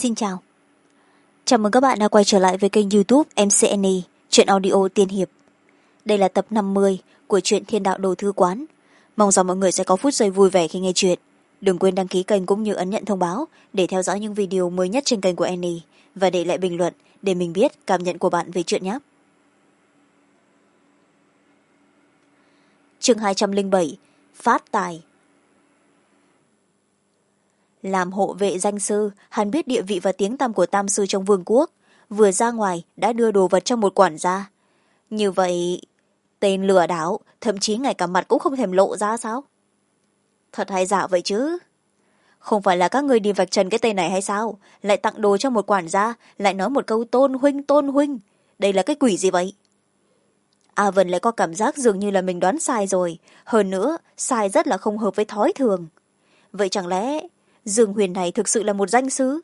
Xin chào. Chào mừng các bạn đã quay trở lại với kênh YouTube MCNE, truyện audio tiên hiệp. Đây là tập 50 của truyện Thiên Đạo Đồ Thư Quán. Mong rằng mọi người sẽ có phút giây vui vẻ khi nghe truyện. Đừng quên đăng ký kênh cũng như ấn nhận thông báo để theo dõi những video mới nhất trên kênh của Annie và để lại bình luận để mình biết cảm nhận của bạn về truyện nhé. Chương 207: Phát tài. Làm hộ vệ danh sư, hắn biết địa vị và tiếng tăm của tam sư trong vương quốc. Vừa ra ngoài đã đưa đồ vật cho một quản gia. Như vậy tên lừa đảo thậm chí ngay cả mặt cũng không thèm lộ ra sao? Thật hay giả vậy chứ? Không phải là các người đi vạch trần cái tên này hay sao? Lại tặng đồ cho một quản gia, lại nói một câu tôn huynh. Đây là cái quỷ gì vậy? A Vân lại có cảm giác dường như là mình đoán sai rồi. Hơn nữa sai rất là không hợp với thói thường. Vậy chẳng lẽ Dương Huyền này thực sự là một danh sứ?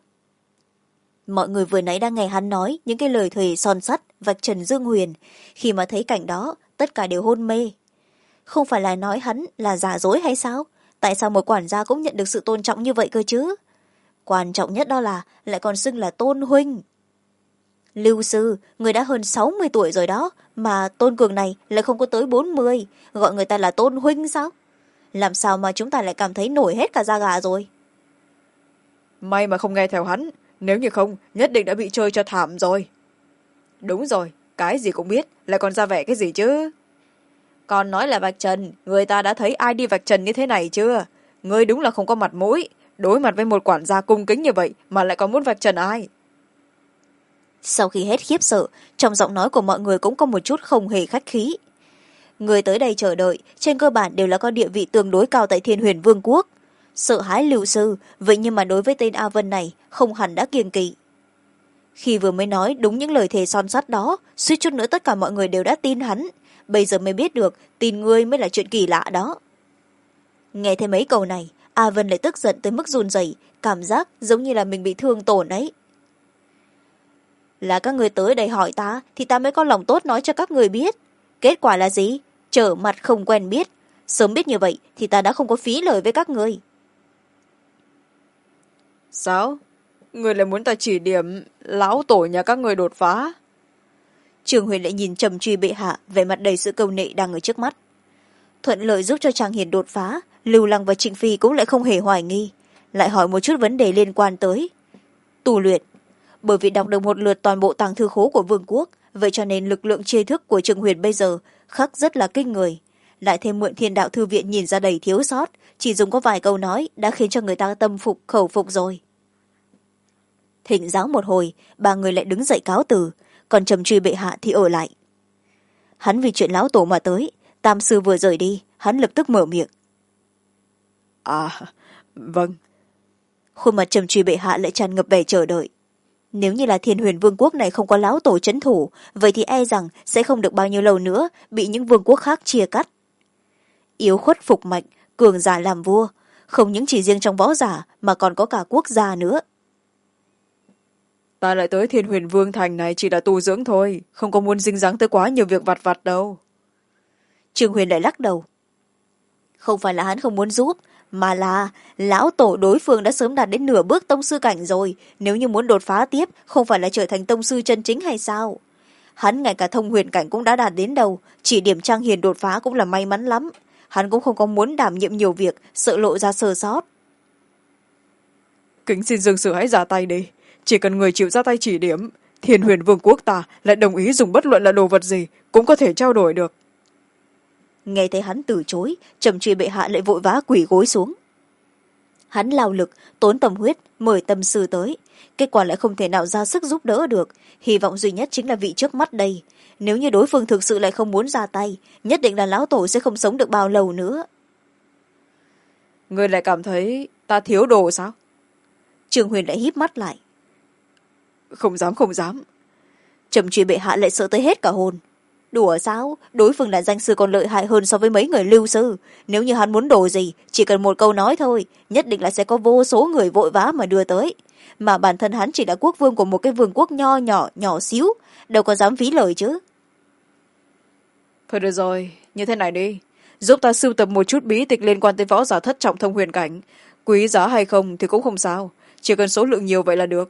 Mọi người vừa nãy đang nghe hắn nói những cái lời thề son sắt vạch trần Dương Huyền. Khi mà thấy cảnh đó tất cả đều hôn mê. Không phải là nói hắn là giả dối hay sao? Tại sao một quản gia cũng nhận được sự tôn trọng như vậy cơ chứ? Quan trọng nhất đó là lại còn xưng là tôn huynh. Lưu sư, người đã hơn 60 tuổi rồi đó, mà Tôn Cường này lại không có tới 40, gọi người ta là tôn huynh sao? Làm sao mà chúng ta lại cảm thấy nổi hết cả da gà rồi? May mà không nghe theo hắn, nếu như không nhất định đã bị chơi cho thảm rồi. Đúng rồi, cái gì cũng biết, lại còn ra vẻ cái gì chứ? Còn nói là vạch trần, người ta đã thấy ai đi vạch trần như thế này chưa? Ngươi đúng là không có mặt mũi, đối mặt với một quản gia cung kính như vậy mà lại còn muốn vạch trần ai? Sau khi hết khiếp sợ, trong giọng nói của mọi người cũng có một chút không hề khách khí. Người tới đây chờ đợi trên cơ bản đều là có địa vị tương đối cao tại Thiên Huyền Vương quốc. Sợ hãi Lưu sư, vậy nhưng mà đối với tên A Vân này không hẳn đã kiêng kỵ. Khi vừa mới nói đúng những lời thề son sắt đó, suýt chút nữa tất cả mọi người đều đã tin hắn. Bây giờ mới biết được tin ngươi mới là chuyện kỳ lạ đó. Nghe thấy mấy câu này, A Vân lại tức giận tới mức run rẩy, cảm giác giống như là mình bị thương tổn ấy. Là các người tới đây hỏi ta thì ta mới có lòng tốt nói cho các người biết. Kết quả là gì? Trở mặt không quen biết. Sớm biết như vậy thì ta đã không có phí lời với các người. Sao? Người lại muốn ta chỉ điểm lão tổ nhà các người đột phá? Trường Huyền lại nhìn Trầm Truy bệ hạ, vẻ mặt đầy sự câu nệ đang ở trước mắt. Thuận lợi giúp cho Trang Hiền đột phá, Lưu Lăng và Trịnh Phi cũng lại không hề hoài nghi, lại hỏi một chút vấn đề liên quan tới tu luyện. Bởi vì đọc được một lượt toàn bộ tàng thư khố của vương quốc, vậy cho nên lực lượng tri thức của Trường Huyền bây giờ khắc rất là kinh người. Lại thêm mượn Thiên Đạo thư viện nhìn ra đầy thiếu sót, chỉ dùng có vài câu nói đã khiến cho người ta tâm phục khẩu phục rồi. Thỉnh giáo một hồi, ba người lại đứng dậy cáo từ, còn Trầm Truy bệ hạ thì ở lại. Hắn vì chuyện lão tổ mà tới, tam sư vừa rời đi, hắn lập tức mở miệng. À, vâng. Khuôn mặt Trầm Truy bệ hạ lại tràn ngập vẻ chờ đợi. Nếu như là Thiên Huyền Vương quốc này không có lão tổ trấn thủ, vậy thì e rằng sẽ không được bao nhiêu lâu nữa bị những vương quốc khác chia cắt. Yếu khuất phục mạnh, cường giả làm vua, không những chỉ riêng trong võ giả mà còn có cả quốc gia nữa. Ta lại tới Thiên Huyền Vương thành này chỉ là tu dưỡng thôi, không có muốn dính dáng tới quá nhiều việc vặt vặt đâu. Trương Huyền lại lắc đầu. Không phải là hắn không muốn giúp, mà là lão tổ đối phương đã sớm đạt đến nửa bước tông sư cảnh rồi, nếu như muốn đột phá tiếp không phải là trở thành tông sư chân chính hay sao? Hắn ngay cả thông huyền cảnh cũng đã đạt đến đầu, chỉ điểm Trang Hiền đột phá cũng là may mắn lắm. Hắn cũng không có muốn đảm nhiệm nhiều việc, sợ lộ ra sơ sót. Kính xin Dương Sử hãy ra tay đi, chỉ cần người chịu ra tay chỉ điểm, Thiên Huyền Vương quốc ta lại đồng ý dùng bất luận là đồ vật gì cũng có thể trao đổi được. Nghe thấy hắn từ chối, Trầm Truy bệ hạ lại vội vã quỳ gối xuống. Hắn lao lực tốn tâm huyết mời tâm sư tới, kết quả lại không thể nào ra sức giúp đỡ được. Hy vọng duy nhất chính là vị trước mắt đây, nếu như đối phương thực sự lại không muốn ra tay, nhất định là lão tổ sẽ không sống được bao lâu nữa. Người lại cảm thấy ta thiếu đồ sao? Trường Huyền lại híp mắt lại. Không dám, không dám. Trầm Truy bệ hạ lại sợ tới hết cả hồn. Đùa sao? Đối phương là danh sư còn lợi hại hơn so với mấy người Lưu sư. Nếu như hắn muốn đồ gì, chỉ cần một câu nói thôi, nhất định là sẽ có vô số người vội vã mà đưa tới. Mà bản thân hắn chỉ là quốc vương của một cái vương quốc nho nhỏ, nhỏ xíu, đâu có dám phí lời chứ. Thôi được rồi, như thế này đi. Giúp ta sưu tập một chút bí tịch liên quan tới võ giả thất trọng thông huyền cảnh. Quý giá hay không thì cũng không sao, chỉ cần số lượng nhiều vậy là được.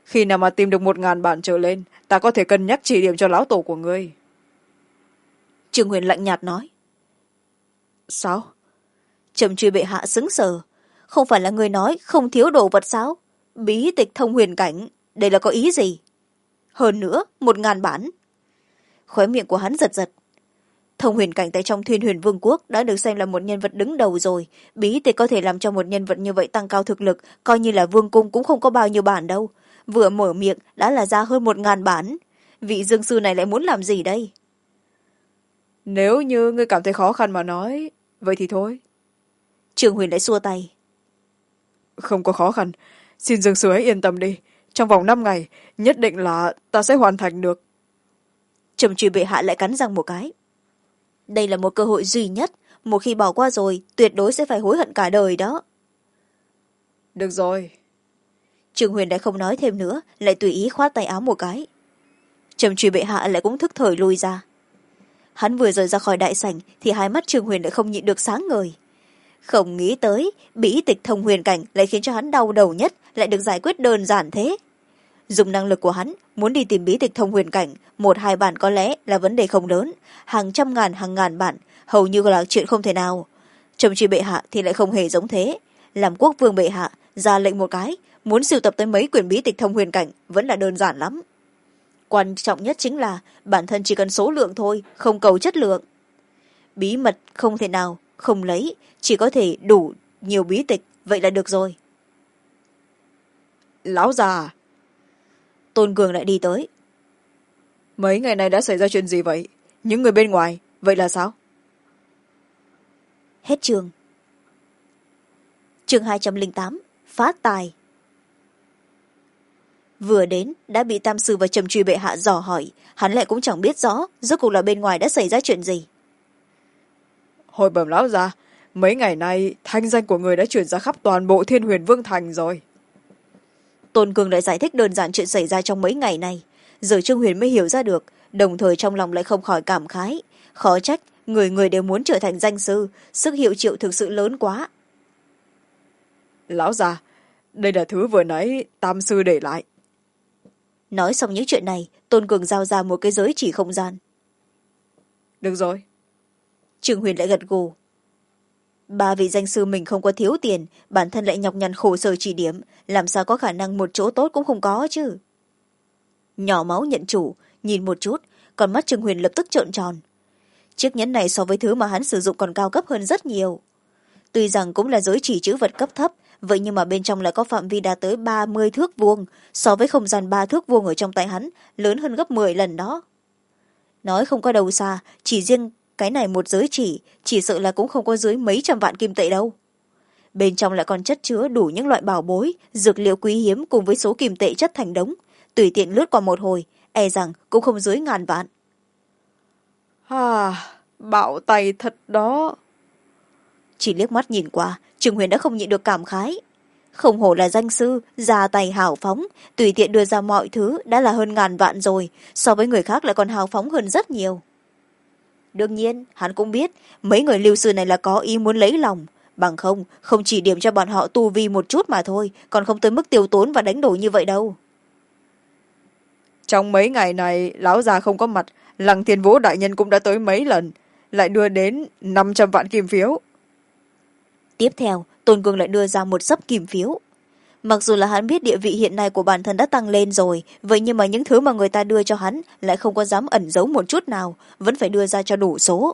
khi nào mà tìm được 1000 bản trở lên, ta có thể cân nhắc chỉ điểm cho lão tổ của ngươi. Trương Huyền lạnh nhạt nói. Sao? Trầm Truy bệ hạ sững sờ. Không phải là người nói không thiếu đồ vật sao? Bí tịch thông huyền cảnh, đây là có ý gì? Hơn nữa, 1000 bản. Khóe miệng của hắn giật giật. Thông huyền cảnh tại trong Thiên Huyền Vương quốc đã được xem là một nhân vật đứng đầu rồi. Bí tịch có thể làm cho một nhân vật như vậy tăng cao thực lực, coi như là vương cung cũng không có bao nhiêu bản đâu. Vừa mở miệng đã là ra hơn 1000 bản. Vị dương sư này lại muốn làm gì đây? Nếu như ngươi cảm thấy khó khăn mà nói, vậy thì thôi. Trương Huyền lại xua tay. Không có khó khăn, xin dương sư hãy yên tâm đi. Trong vòng 5 ngày, nhất định là ta sẽ hoàn thành được. Trầm Truy bệ hạ lại cắn răng một cái. Đây là một cơ hội duy nhất, một khi bỏ qua rồi, tuyệt đối sẽ phải hối hận cả đời đó. Được rồi. Trương Huyền đã không nói thêm nữa, lại tùy ý khoát tay áo một cái. Trầm Truy bệ hạ lại cũng thức thời lui ra. Hắn vừa rời ra khỏi đại sảnh thì hai mắt Trương Huyền lại không nhịn được sáng ngời. Không nghĩ tới, bí tịch thông huyền cảnh lại khiến cho hắn đau đầu nhất, lại được giải quyết đơn giản thế. Dùng năng lực của hắn, muốn đi tìm bí tịch thông huyền cảnh, 1-2 bản có lẽ là vấn đề không lớn, hàng trăm ngàn hàng ngàn bản, hầu như là chuyện không thể nào. Trầm Truy bệ hạ thì lại không hề giống thế. Làm quốc vương bệ hạ, ra lệnh một cái, muốn sưu tập tới mấy quyển bí tịch thông huyền cảnh vẫn là đơn giản lắm. Quan trọng nhất chính là bản thân chỉ cần số lượng thôi, không cầu chất lượng. Bí mật không thể nào không lấy, chỉ có thể đủ nhiều bí tịch, vậy là được rồi. Lão già. Tôn Cường lại đi tới. Mấy ngày nay đã xảy ra chuyện gì vậy? Những người bên ngoài, vậy là sao? Hết chương. Chương 208, phát tài. Vừa đến, đã bị Tam Sư và Trầm Truy bệ hạ dò hỏi, hắn lại cũng chẳng biết rõ, rốt cuộc là bên ngoài đã xảy ra chuyện gì. Hồi bẩm lão già, mấy ngày nay, thanh danh của người đã chuyển ra khắp toàn bộ Thiên Huyền Vương Thành rồi. Tôn Cường lại giải thích đơn giản chuyện xảy ra trong mấy ngày này. Giờ Trương Huyền mới hiểu ra được, đồng thời trong lòng lại không khỏi cảm khái. Khó trách, người người đều muốn trở thành danh sư, sức hiệu triệu thực sự lớn quá. Lão già, đây là thứ vừa nãy Tam Sư để lại. Nói xong những chuyện này, Tôn Cường giao ra một cái giới chỉ không gian. Được rồi. Trương Huyền lại gật gù. 3 vị danh sư mình không có thiếu tiền, bản thân lại nhọc nhằn khổ sở chỉ điểm, làm sao có khả năng một chỗ tốt cũng không có chứ. Nhỏ máu nhận chủ, nhìn một chút, còn mắt Trương Huyền lập tức trợn tròn. Chiếc nhẫn này so với thứ mà hắn sử dụng còn cao cấp hơn rất nhiều. Tuy rằng cũng là giới chỉ chữ vật cấp thấp, vậy nhưng mà bên trong lại có phạm vi đạt tới 30 thước vuông, so với không gian 3 thước vuông ở trong tay hắn, lớn hơn gấp 10 lần đó. Nói không có đâu xa, chỉ riêng cái này một giới chỉ sợ là cũng không có dưới mấy trăm vạn kim tệ đâu. Bên trong lại còn chất chứa đủ những loại bảo bối, dược liệu quý hiếm cùng với số kim tệ chất thành đống. Tùy tiện lướt qua một hồi, e rằng cũng không dưới 1000 vạn. Bạo tay thật đó. Chỉ liếc mắt nhìn qua, Trương Huyền đã không nhịn được cảm khái. Không hổ là danh sư, ra tay hào phóng, tùy tiện đưa ra mọi thứ đã là hơn 1000 vạn rồi, so với người khác lại còn hào phóng hơn rất nhiều. Đương nhiên, hắn cũng biết, mấy người lưu sư này là có ý muốn lấy lòng, bằng không chỉ điểm cho bọn họ tu vi một chút mà thôi, còn không tới mức tiêu tốn và đánh đổi như vậy đâu. Trong mấy ngày này, lão già không có mặt, Lăng Thiên Vũ đại nhân cũng đã tới mấy lần, lại đưa đến 500 vạn kim phiếu. Tiếp theo, Tôn Cường lại đưa ra một xấp kim phiếu. Mặc dù là hắn biết địa vị hiện nay của bản thân đã tăng lên rồi, vậy nhưng mà những thứ mà người ta đưa cho hắn lại không có dám ẩn giấu một chút nào, vẫn phải đưa ra cho đủ số.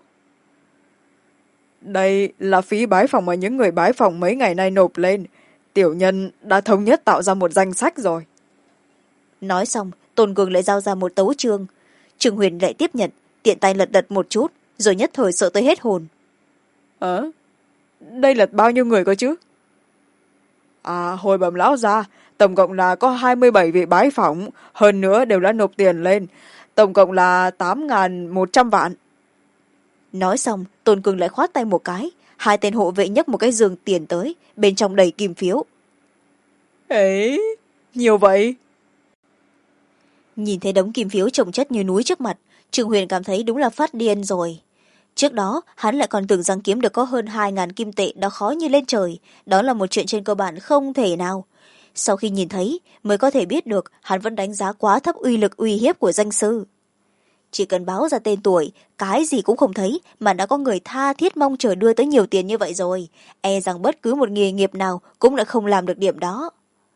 Đây là phí bái phỏng mà những người bái phỏng mấy ngày nay nộp lên. Tiểu nhân đã thống nhất tạo ra một danh sách rồi. Nói xong, Tôn Cường lại giao ra một tấu chương. Trương Huyền lại tiếp nhận, tiện tay lật đật một chút, rồi nhất thời sợ tới hết hồn. Đây là bao nhiêu người cơ chứ? Hồi bẩm lão gia, tổng cộng là có 27 vị bái phỏng, hơn nữa đều đã nộp tiền lên, tổng cộng là 8.100 vạn. Nói xong, Tôn Cường lại khoát tay một cái, 2 tên hộ vệ nhấc một cái giường tiền tới, bên trong đầy kim phiếu. Ấy, nhiều vậy? Nhìn thấy đống kim phiếu chồng chất như núi trước mặt, Trương Huyền cảm thấy đúng là phát điên rồi. Trước đó, hắn lại còn tưởng rằng kiếm được có hơn 2000 kim tệ đã khó như lên trời, đó là một chuyện trên cơ bản không thể nào. sau khi nhìn thấy mới có thể biết được hắn vẫn đánh giá quá thấp uy lực uy hiếp của danh sư. Chỉ cần báo ra tên tuổi, cái gì cũng không thấy mà đã có người tha thiết mong chờ đưa tới nhiều tiền như vậy rồi, e rằng bất cứ một nghề nghiệp nào cũng đã không làm được điểm đó.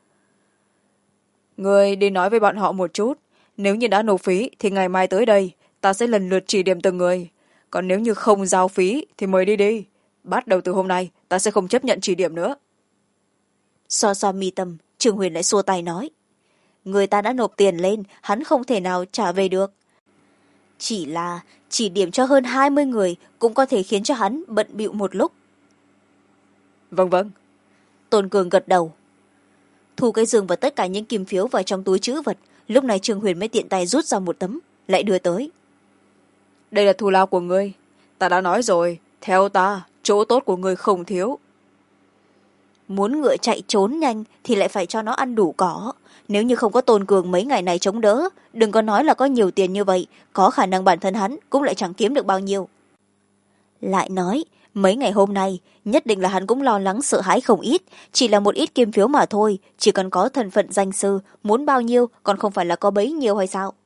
Người đi nói với bọn họ một chút, nếu như đã nộp phí thì ngày mai tới đây ta sẽ lần lượt chỉ điểm từng người, còn nếu như không giao phí thì mời đi, bắt đầu từ hôm nay ta sẽ không chấp nhận chỉ điểm nữa. So so mi tâm, Trương Huyền lại xua tay nói, người ta đã nộp tiền lên, hắn không thể nào trả về được. Chỉ là chỉ điểm cho hơn 20 người cũng có thể khiến cho hắn bận bịu một lúc. Vâng vâng. Tôn Cường gật đầu. Thu cái giường và tất cả những kim phiếu vào trong túi trữ vật, lúc này Trương Huyền mới tiện tay rút ra một tấm, lại đưa tới. Đây là thù lao của ngươi, ta đã nói rồi, theo ta, chỗ tốt của ngươi không thiếu. Muốn ngựa chạy trốn nhanh thì lại phải cho nó ăn đủ cỏ. Nếu như không có Tôn Cường mấy ngày này chống đỡ, đừng có nói là có nhiều tiền như vậy, có khả năng bản thân hắn cũng lại chẳng kiếm được bao nhiêu. Lại nói, mấy ngày hôm nay, nhất định là hắn cũng lo lắng sợ hãi không ít, chỉ là một ít kim phiếu mà thôi, chỉ cần có thân phận danh sư, muốn bao nhiêu còn không phải là có bấy nhiêu hay sao?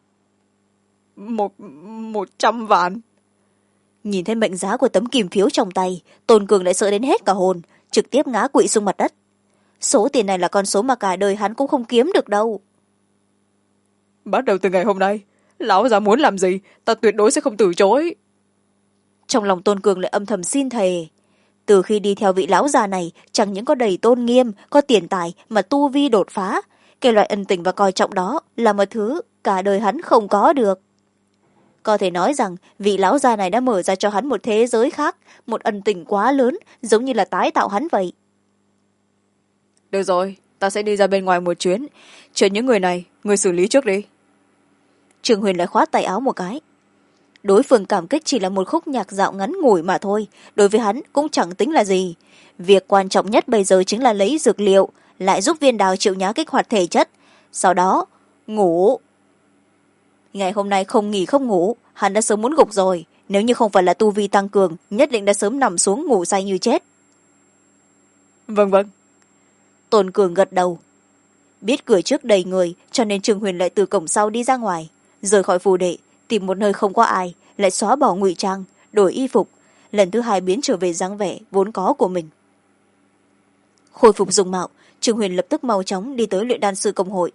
100 vạn. Nhìn thấy mệnh giá của tấm kim phiếu trong tay, Tôn Cường lại sợ đến hết cả hồn, trực tiếp ngã quỵ xuống mặt đất. Số tiền này là con số mà cả đời hắn cũng không kiếm được đâu. Bắt đầu từ ngày hôm nay, lão già muốn làm gì ta tuyệt đối sẽ không từ chối. Trong lòng Tôn Cường lại âm thầm xin thề. Từ khi đi theo vị lão già này, chẳng những có đầy tôn nghiêm, có tiền tài mà tu vi đột phá. Cái loại ân tình và coi trọng đó là một thứ cả đời hắn không có được. Có thể nói rằng vị lão già này đã mở ra cho hắn một thế giới khác, một ân tình quá lớn, giống như là tái tạo hắn vậy. Được rồi, ta sẽ đi ra bên ngoài một chuyến. Chuyện những người này, người xử lý trước đi. Trương Huyền lại khoát tay áo một cái. Đối phương cảm kích chỉ là một khúc nhạc dạo ngắn ngủi mà thôi, đối với hắn cũng chẳng tính là gì. Việc quan trọng nhất bây giờ chính là lấy dược liệu, lại giúp viên đào chịu nhá kích hoạt thể chất. Sau đó, ngủ. Ngày hôm nay không nghỉ không ngủ, hắn đã sớm muốn gục rồi. Nếu như không phải là tu vi tăng cường, nhất định đã sớm nằm xuống ngủ say như chết. Vâng vâng. Tôn Cường gật đầu. Biết cửa trước đầy người, cho nên Trương Huyền lại từ cổng sau đi ra ngoài, rời khỏi phù đệ, tìm một nơi không có ai, lại xóa bỏ ngụy trang, đổi y phục, lần thứ hai biến trở về dáng vẻ vốn có của mình. Khôi phục dung mạo, Trương Huyền lập tức mau chóng đi tới luyện đan sư công hội.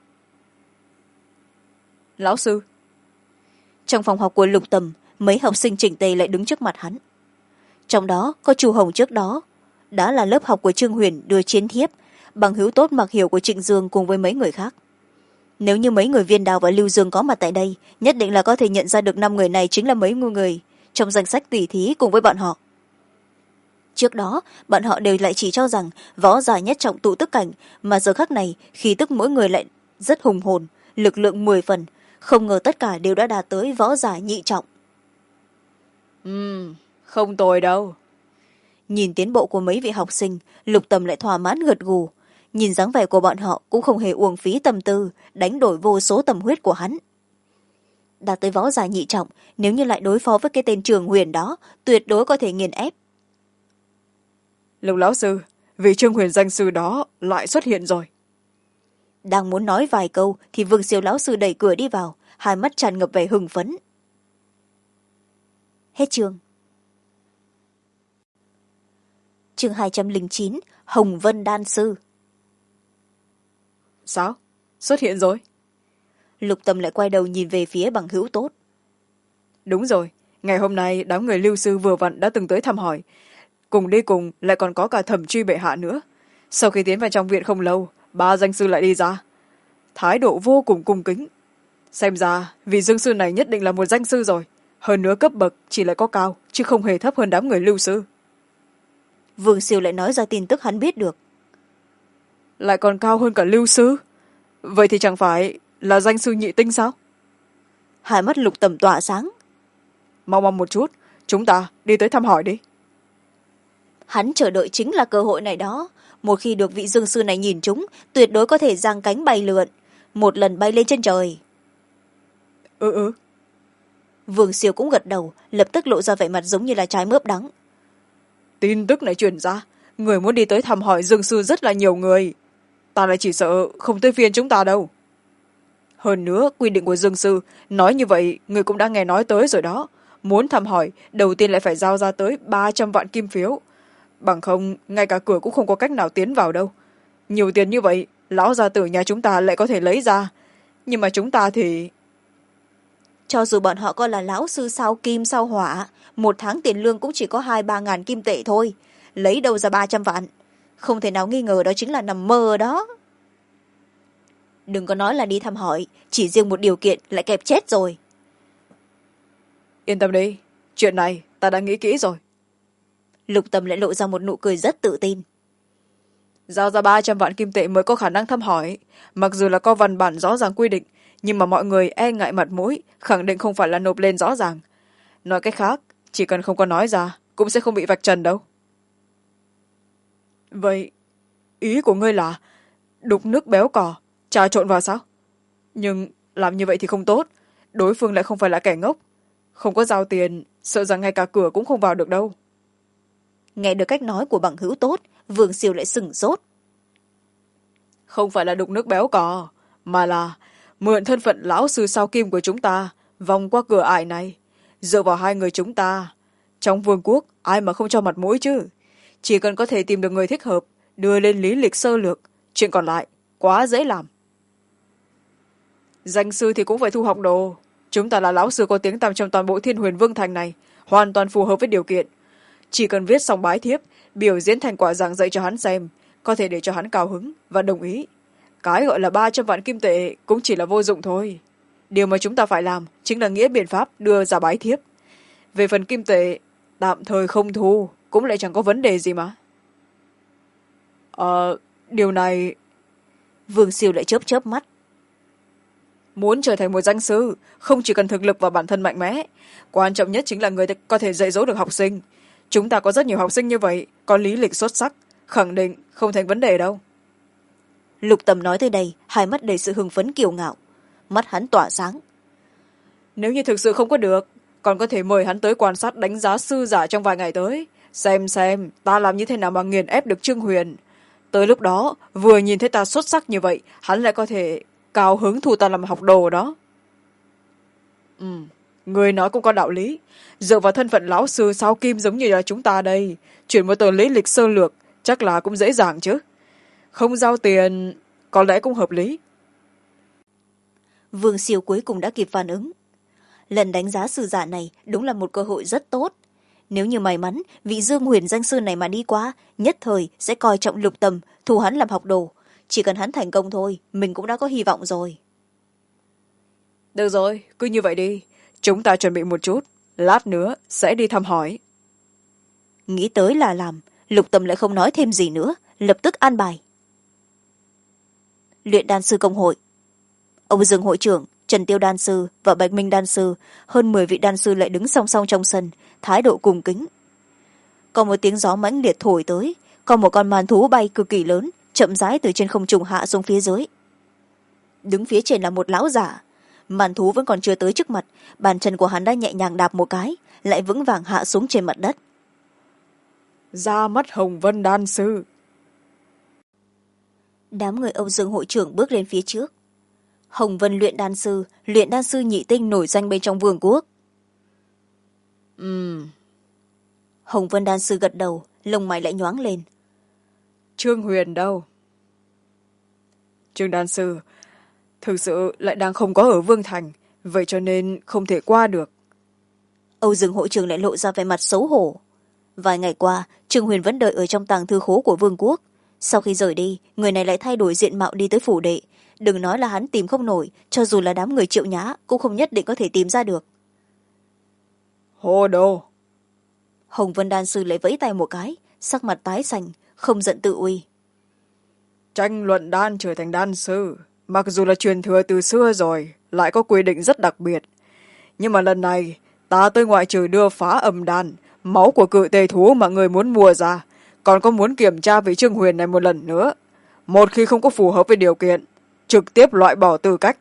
Lão sư. Trong phòng học của Lục Tầm, mấy học sinh chỉnh tề lại đứng trước mặt hắn. Trong đó có Chu Hồng trước đó, đã là lớp học của Trương Huyền đưa chiến thiếp, bằng hữu tốt mặc hiểu của Trịnh Dương cùng với mấy người khác. Nếu như mấy người Viên Đào và Lưu Dương có mặt tại đây, nhất định là có thể nhận ra được 5 người này chính là mấy người trong danh sách tỉ thí cùng với bọn họ. Trước đó, bọn họ đều lại chỉ cho rằng võ giả nhất trọng tụ tức cảnh, mà giờ khắc này, khí tức mỗi người lại rất hùng hồn, lực lượng 10 phần, không ngờ tất cả đều đã đạt tới võ giả nhị trọng. Không tồi đâu. Nhìn tiến bộ của mấy vị học sinh, Lục Tầm lại thỏa mãn gật gù. Nhìn dáng vẻ của bọn họ cũng không hề uổng phí tâm tư, đánh đổi vô số tâm huyết của hắn. Đạt tới võ giả nhị trọng, nếu như lại đối phó với cái tên Trường Huyền đó, tuyệt đối có thể nghiền ép. Lục lão sư, vị Trương Huyền danh sư đó lại xuất hiện rồi. Đang muốn nói vài câu thì Vương Siêu lão sư đẩy cửa đi vào, hai mắt tràn ngập vẻ hưng phấn. Hết chương. Chương 209, Hồng Vân Đan Sư. Sao? Xuất hiện rồi? Lục Tâm lại quay đầu nhìn về phía bằng hữu tốt. Đúng rồi, ngày hôm nay đám người Lưu sư vừa vặn đã từng tới thăm hỏi. Cùng đi cùng lại còn có cả Thẩm Truy bệ hạ nữa. Sau khi tiến vào trong viện không lâu, 3 danh sư lại đi ra. Thái độ vô cùng cung kính. Xem ra, vị Dương sư này nhất định là một danh sư rồi. Hơn nữa cấp bậc chỉ lại có cao, chứ không hề thấp hơn đám người Lưu sư. Vương Siêu lại nói ra tin tức hắn biết được. Lại còn cao hơn cả Lưu sư? Vậy thì chẳng phải là danh sư nhị tinh sao? Hai mắt Lục Tầm tỏa sáng. Mau mau một chút, chúng ta đi tới thăm hỏi đi. Hắn chờ đợi chính là cơ hội này đó. Một khi được vị Dương sư này nhìn chúng, tuyệt đối có thể giang cánh bay lượn, một lần bay lên trên trời. Vương Siêu cũng gật đầu, lập tức lộ ra vẻ mặt giống như là trái mướp đắng. Tin tức này truyền ra, người muốn đi tới thăm hỏi Dương sư rất là nhiều người. ta lại chỉ sợ không tới phiên chúng ta đâu. Hơn nữa quy định của dương sư nói như vậy người cũng đã nghe nói tới rồi đó. Muốn thăm hỏi đầu tiên lại phải giao ra tới 300 vạn kim phiếu, bằng không ngay cả cửa cũng không có cách nào tiến vào đâu. Nhiều tiền như vậy lão gia tử nhà chúng ta lại có thể lấy ra, nhưng mà chúng ta thì... Cho dù bọn họ coi là lão sư sao kim sao hỏa, một tháng tiền lương cũng chỉ có 2-3 ngàn kim tệ thôi, lấy đâu ra 300 vạn. Không thể nào nghi ngờ đó chính là nằm mơ đó. Đừng có nói là đi thăm hỏi, chỉ riêng một điều kiện lại kẹp chết rồi. Yên tâm đi, chuyện này ta đã nghĩ kỹ rồi. Lục Tâm lại lộ ra một nụ cười rất tự tin. Giao ra 300 vạn kim tệ mới có khả năng thăm hỏi, mặc dù là có văn bản rõ ràng quy định, nhưng mà mọi người e ngại mặt mũi, khẳng định không phải là nộp lên rõ ràng. Nói cách khác, chỉ cần không có nói ra cũng sẽ không bị vạch trần đâu. Vậy ý của ngươi là đục nước béo cò, trà trộn vào sao? Nhưng làm như vậy thì không tốt, đối phương lại không phải là kẻ ngốc, không có giao tiền sợ rằng ngay cả cửa cũng không vào được đâu. Nghe được cách nói của bằng hữu tốt, Vương Siêu lại sửng sốt. Không phải là đục nước béo cò, mà là mượn thân phận lão sư sao kim của chúng ta vòng qua cửa ải này. Dựa vào hai người chúng ta, trong vương quốc ai mà không cho mặt mũi chứ. Chỉ cần có thể tìm được người thích hợp, đưa lên lý lịch sơ lược, chuyện còn lại quá dễ làm. Danh sư thì cũng phải thu học đồ. Chúng ta là lão sư có tiếng tăm trong toàn bộ Thiên Huyền Vương thành này, hoàn toàn phù hợp với điều kiện. Chỉ cần viết xong bái thiếp, biểu diễn thành quả giảng dạy cho hắn xem, có thể để cho hắn cao hứng và đồng ý. Cái gọi là 300 vạn kim tệ cũng chỉ là vô dụng thôi. Điều mà chúng ta phải làm chính là nghĩa biện pháp đưa ra bái thiếp. Về phần kim tệ, tạm thời không thu, cũng lại chẳng có vấn đề gì mà. Điều này... Vương Siêu lại chớp chớp mắt. Muốn trở thành một danh sư, không chỉ cần thực lực và bản thân mạnh mẽ, quan trọng nhất chính là người ta có thể dạy dỗ được học sinh. Chúng ta có rất nhiều học sinh như vậy, có lý lịch xuất sắc, khẳng định không thành vấn đề đâu. Lục Tâm nói tới đây, hai mắt đầy sự hưng phấn kiêu ngạo, mắt hắn tỏa sáng. Nếu như thực sự không có được, còn có thể mời hắn tới quan sát đánh giá sư giả trong vài ngày tới, xem ta làm như thế nào mà nghiền ép được Trương Huyền. Tới lúc đó vừa nhìn thấy ta xuất sắc như vậy, hắn lại có thể cao hứng thu ta làm học đồ đó. Người nói cũng có đạo lý. Dựa vào thân phận lão sư sao kim giống như là chúng ta đây, chuyển một tờ lý lịch sơ lược chắc là cũng dễ dàng chứ. Không giao tiền có lẽ cũng hợp lý. Vương Siêu cuối cùng đã kịp phản ứng. Lần đánh giá sư giả này đúng là một cơ hội rất tốt. Nếu như may mắn vị Dương Huyền danh sư này mà đi qua, nhất thời sẽ coi trọng Lục Tâm, thu hắn làm học đồ. Chỉ cần hắn thành công thôi, mình cũng đã có hy vọng rồi. Được rồi, cứ như vậy đi. Chúng ta chuẩn bị một chút, lát nữa sẽ đi thăm hỏi. Nghĩ tới là làm, Lục Tâm lại không nói thêm gì nữa, lập tức an bài. Luyện đan sư công hội. Ông Dương hội trưởng, Trần Tiêu đan sư và Bạch Minh đan sư, hơn 10 vị đan sư lại đứng song song trong sân, thái độ cung kính. Có một tiếng gió mãnh liệt thổi tới, có một con màn thú bay cực kỳ lớn, chậm rãi từ trên không trung hạ xuống phía dưới. Đứng phía trên là một lão giả, màn thú vẫn còn chưa tới trước mặt, bàn chân của hắn đã nhẹ nhàng đạp một cái, lại vững vàng hạ xuống trên mặt đất. Ra mắt Hồng Vân đan sư. Đám người Âu Dương hội trưởng bước lên phía trước. Hồng Vân luyện đan sư nhị tinh nổi danh bên trong vương quốc. Hồng Vân đan sư gật đầu, lông mày lại nhoáng lên. Trương Huyền đâu? Trương đan sư thực sự lại đang không có ở Vương Thành, vậy cho nên không thể qua được. Âu Dương hội trưởng lại lộ ra vẻ mặt xấu hổ. Vài ngày qua, Trương Huyền vẫn đợi ở trong tàng thư khố của vương quốc. Sau khi rời đi, người này lại thay đổi diện mạo đi tới phủ đệ. Đừng nói là hắn tìm không nổi, cho dù là đám người Triệu Nhã cũng không nhất định có thể tìm ra được. Hồ đồ! Hồng Vân đan sư lại vẫy tay một cái, sắc mặt tái xanh, không giận tự uy. Tranh luận đan trở thành đan sư, mặc dù là truyền thừa từ xưa rồi, lại có quy định rất đặc biệt. Nhưng mà lần này, ta tới ngoại trừ đưa phá âm đan, máu của cự tê thú mà người muốn mua ra, còn có muốn kiểm tra vị Trương Huyền này một lần nữa. Một khi không có phù hợp với điều kiện, trực tiếp loại bỏ tư cách.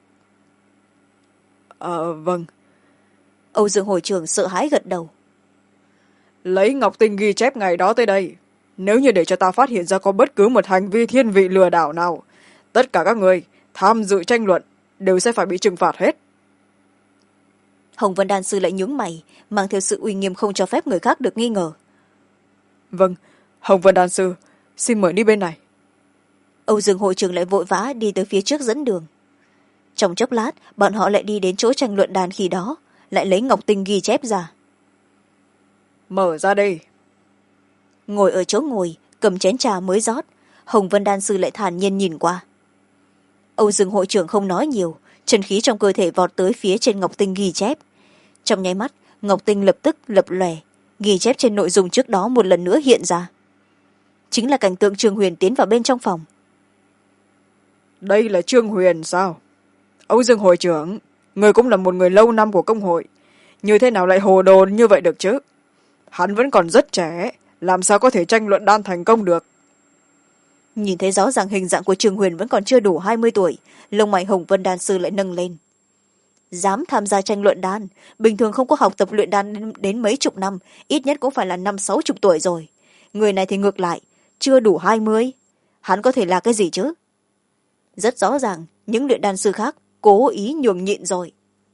Vâng. Âu Dương hội trưởng sợ hãi gật đầu. Lấy ngọc tinh ghi chép ngày đó tới đây. Nếu như để cho ta phát hiện ra có bất cứ một hành vi thiên vị lừa đảo nào, tất cả các người tham dự tranh luận đều sẽ phải bị trừng phạt hết. Hồng Vân Đan sư lại nhướng mày, mang theo sự uy nghiêm không cho phép người khác được nghi ngờ. Vâng, Hồng Vân Đan sư, xin mời đi bên này. Âu Dương hội trưởng lại vội vã đi tới phía trước dẫn đường. Trong chốc lát bọn họ lại đi đến chỗ tranh luận đàn khi đó, lại lấy ngọc tinh ghi chép ra. Mở ra đây. Ngồi ở chỗ ngồi, cầm chén trà mới rót, Hồng Vân Đan sư lại thản nhiên nhìn qua. Âu Dương hội trưởng không nói nhiều, chân khí trong cơ thể vọt tới phía trên ngọc tinh ghi chép. Trong nháy mắt ngọc tinh lập tức lập lòe, ghi chép trên nội dung trước đó một lần nữa hiện ra. Chính là cảnh tượng Trương Huyền tiến vào bên trong phòng. Đây là Trương Huyền sao? Âu Dương hội trưởng, người cũng là một người lâu năm của công hội, như thế nào lại hồ đồ như vậy được chứ? Hắn vẫn còn rất trẻ, làm sao có thể tranh luận đan thành công được? Nhìn thấy rõ ràng hình dạng của Trương Huyền vẫn còn chưa đủ 20 tuổi, lông mày Hồng Vân Đan sư lại nâng lên. Dám tham gia tranh luận đan, bình thường không có học tập luyện đan đến mấy chục năm, ít nhất cũng phải là 50-60 tuổi rồi. Người này thì ngược lại, chưa đủ 20. Hắn có thể là cái gì chứ? Rất rõ ràng, những luyện đan sư khác cố ý nhường nhịn rồi.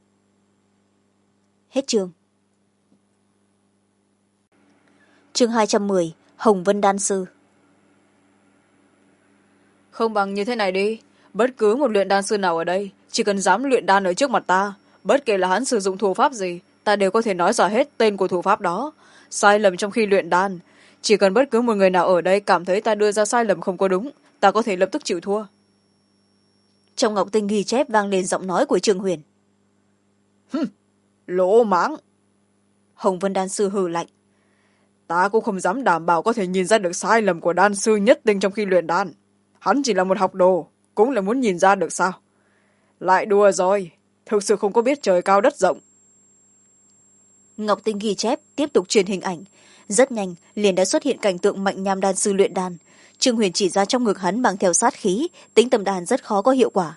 Hết chương. Chương 210, Hồng Vân Đan sư. Không bằng như thế này đi, bất cứ một luyện đan sư nào ở đây, chỉ cần dám luyện đan ở trước mặt ta, bất kể là hắn sử dụng thủ pháp gì, ta đều có thể nói ra hết tên của thủ pháp đó. Sai lầm trong khi luyện đan, chỉ cần bất cứ một người nào ở đây cảm thấy ta đưa ra sai lầm không có đúng, ta có thể lập tức chịu thua. Trong ngọc tinh ghi chép vang lên giọng nói của Trương Huyền. Lỗ mãng. Hồng Vân Đan sư hừ lạnh. Ta cũng không dám đảm bảo có thể nhìn ra được sai lầm của đan sư nhất tinh trong khi luyện đan. Hắn chỉ là một học đồ, cũng là muốn nhìn ra được sao? Lại đùa rồi, thực sự không có biết trời cao đất rộng. Ngọc tinh ghi chép tiếp tục truyền hình ảnh, rất nhanh liền đã xuất hiện cảnh tượng mạnh nham đan sư luyện đan. Trương Huyền chỉ ra trong ngực hắn mang theo sát khí, tính tâm đan rất khó có hiệu quả.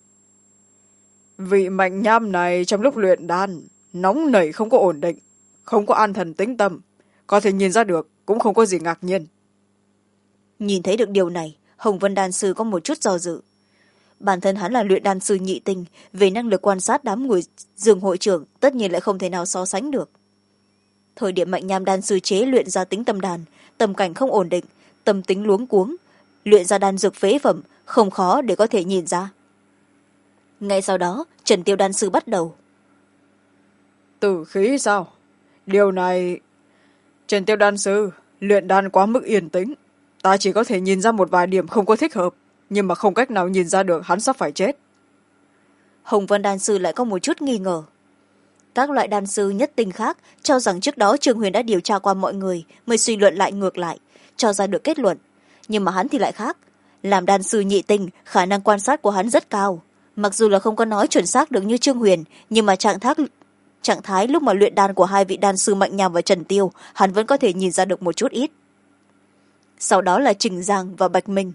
Vị mạnh nham này trong lúc luyện đan nóng nảy, không có ổn định, không có an thần tĩnh tâm, có thể nhìn ra được, cũng không có gì ngạc nhiên. Nhìn thấy được điều này, Hồng Vân Đan sư có một chút do dự. Bản thân hắn là luyện đan sư nhị tinh, về năng lực quan sát đám người Dương hội trưởng tất nhiên lại không thể nào so sánh được. Thời điểm mạnh nham đan sư chế luyện ra tính tâm đàn, tâm cảnh không ổn định, tâm tính luống cuống, luyện ra đan dược phế phẩm không khó để có thể nhìn ra. Ngay sau đó Trần Tiêu đan sư bắt đầu. Tử khí sao? Điều này... Trần Tiêu đan sư, luyện đan quá mức yên tĩnh, ta chỉ có thể nhìn ra một vài điểm không có thích hợp, nhưng mà không cách nào nhìn ra được hắn sắp phải chết. Hồng Vân đan sư lại có một chút nghi ngờ. Các loại đan sư nhất tinh khác cho rằng trước đó Trương Huyền đã điều tra qua mọi người mới suy luận lại ngược lại, cho ra được kết luận. Nhưng mà hắn thì lại khác. Làm đan sư nhị tinh, khả năng quan sát của hắn rất cao. Mặc dù là không có nói chuẩn xác được như Trương Huyền, nhưng mà trạng thái lúc mà luyện đan của hai vị đan sư Mạnh Nham và Trần Tiêu, hắn vẫn có thể nhìn ra được một chút ít. Sau đó là Trình Giang và Bạch Minh.